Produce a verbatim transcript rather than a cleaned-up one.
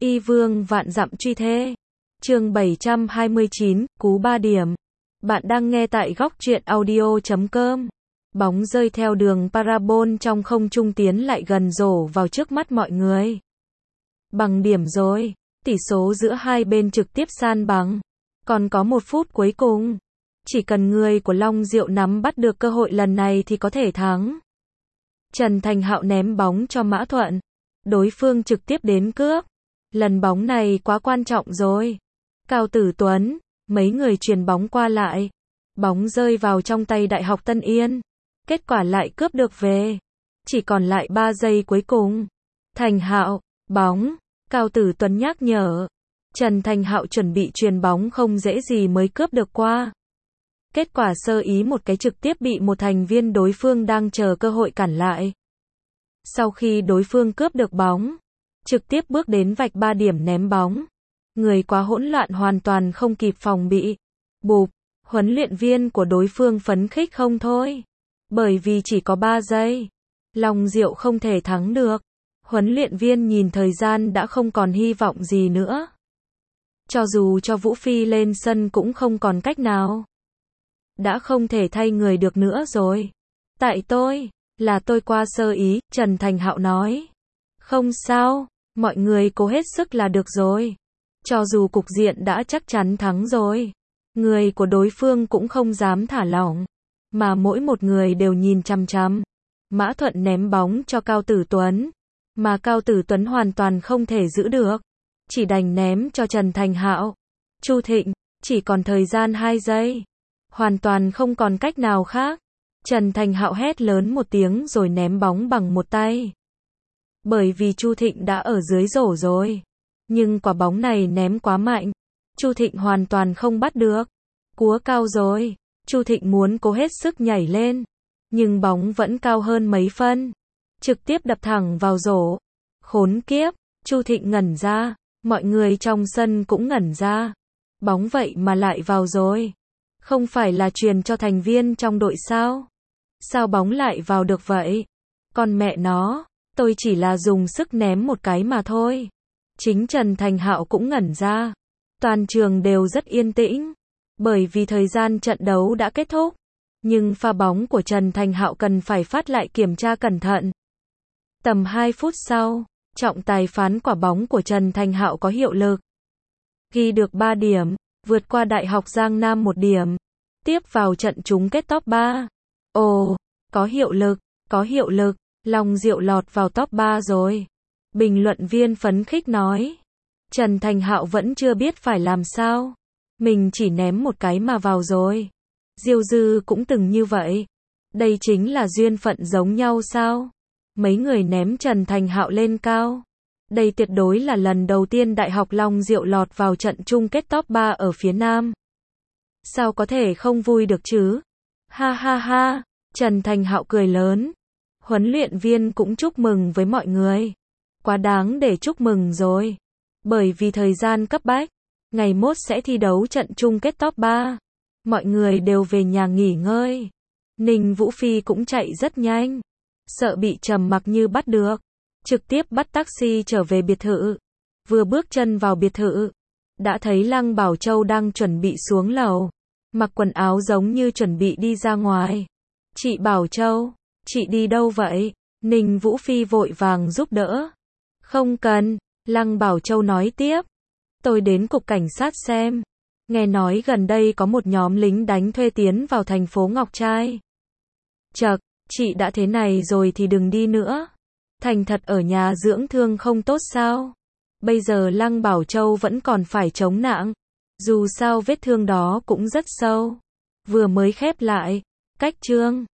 Y vương vạn dặm truy thê. Chương bảy trăm hai mươi chín, cú ba điểm. Bạn đang nghe tại góc truyện audio chấm com. Bóng rơi theo đường parabol trong không trung tiến lại gần rổ vào trước mắt mọi người. Bằng điểm rồi. Tỷ số giữa hai bên trực tiếp san bằng. Còn có một phút cuối cùng. Chỉ cần người của Long Diệu nắm bắt được cơ hội lần này thì có thể thắng. Trần Thành Hạo ném bóng cho Mã Thuận. Đối phương trực tiếp đến cướp. Lần bóng này quá quan trọng rồi. Cao Tử Tuấn, mấy người truyền bóng qua lại. Bóng rơi vào trong tay Đại học Tân Yên. Kết quả lại cướp được về. Chỉ còn lại ba giây cuối cùng. Thành Hạo, bóng. Cao Tử Tuấn nhắc nhở. Trần Thành Hạo chuẩn bị truyền bóng không dễ gì mới cướp được qua. Kết quả sơ ý một cái trực tiếp bị một thành viên đối phương đang chờ cơ hội cản lại. Sau khi đối phương cướp được bóng, trực tiếp bước đến vạch ba điểm ném bóng. Người quá hỗn loạn hoàn toàn không kịp phòng bị. Bụp, huấn luyện viên của đối phương phấn khích không thôi. Bởi vì chỉ có ba giây. Long Diệu không thể thắng được. Huấn luyện viên nhìn thời gian đã không còn hy vọng gì nữa. Cho dù cho Vũ Phi lên sân cũng không còn cách nào. Đã không thể thay người được nữa rồi. Tại tôi, là tôi qua sơ ý, Trần Thành Hạo nói. Không sao, mọi người cố hết sức là được rồi. Cho dù cục diện đã chắc chắn thắng rồi. Người của đối phương cũng không dám thả lỏng. Mà mỗi một người đều nhìn chằm chằm. Mã Thuận ném bóng cho Cao Tử Tuấn. Mà Cao Tử Tuấn hoàn toàn không thể giữ được. Chỉ đành ném cho Trần Thành Hạo. Chu Thịnh, chỉ còn thời gian hai giây. Hoàn toàn không còn cách nào khác. Trần Thành Hạo hét lớn một tiếng rồi ném bóng bằng một tay. Bởi vì Chu Thịnh đã ở dưới rổ rồi. Nhưng quả bóng này ném quá mạnh. Chu Thịnh hoàn toàn không bắt được. Cúa cao rồi. Chu Thịnh muốn cố hết sức nhảy lên. Nhưng bóng vẫn cao hơn mấy phân. Trực tiếp đập thẳng vào rổ. Khốn kiếp. Chu Thịnh ngẩn ra. Mọi người trong sân cũng ngẩn ra. Bóng vậy mà lại vào rồi. Không phải là truyền cho thành viên trong đội sao? Sao bóng lại vào được vậy? Con mẹ nó, tôi chỉ là dùng sức ném một cái mà thôi. Chính Trần Thành Hạo cũng ngẩn ra. Toàn trường đều rất yên tĩnh. Bởi vì thời gian trận đấu đã kết thúc. Nhưng pha bóng của Trần Thành Hạo cần phải phát lại kiểm tra cẩn thận. Tầm hai phút sau, trọng tài phán quả bóng của Trần Thành Hạo có hiệu lực. Ghi được ba điểm, vượt qua Đại học Giang Nam một điểm. Tiếp vào trận chung kết top ba. Ồ, có hiệu lực, có hiệu lực, Long Diệu lọt vào top ba rồi. Bình luận viên phấn khích nói. Trần Thành Hạo vẫn chưa biết phải làm sao. Mình chỉ ném một cái mà vào rồi. Diêu Dư cũng từng như vậy. Đây chính là duyên phận giống nhau sao? Mấy người ném Trần Thành Hạo lên cao. Đây tuyệt đối là lần đầu tiên Đại học Long Diệu lọt vào trận chung kết top ba ở phía Nam. Sao có thể không vui được chứ? Ha ha ha, Trần Thành Hạo cười lớn. Huấn luyện viên cũng chúc mừng với mọi người. Quá đáng để chúc mừng rồi. Bởi vì thời gian cấp bách. Ngày mốt sẽ thi đấu trận chung kết top ba. Mọi người đều về nhà nghỉ ngơi. Ninh Vũ Phi cũng chạy rất nhanh. Sợ bị Trầm Mặc Như bắt được. Trực tiếp bắt taxi trở về biệt thự. Vừa bước chân vào biệt thự. Đã thấy Lăng Bảo Châu đang chuẩn bị xuống lầu. Mặc quần áo giống như chuẩn bị đi ra ngoài. Chị Bảo Châu, chị đi đâu vậy? Ninh Vũ Phi vội vàng giúp đỡ. Không cần, Lăng Bảo Châu nói tiếp. Tôi đến cục cảnh sát xem. Nghe nói gần đây có một nhóm lính đánh thuê tiến vào thành phố Ngọc Trai. Chậc, chị đã thế này rồi thì đừng đi nữa. Thành thật ở nhà dưỡng thương không tốt sao? Bây giờ Lăng Bảo Châu vẫn còn phải chống nặng. Dù sao vết thương đó cũng rất sâu. Vừa mới khép lại. Cách chương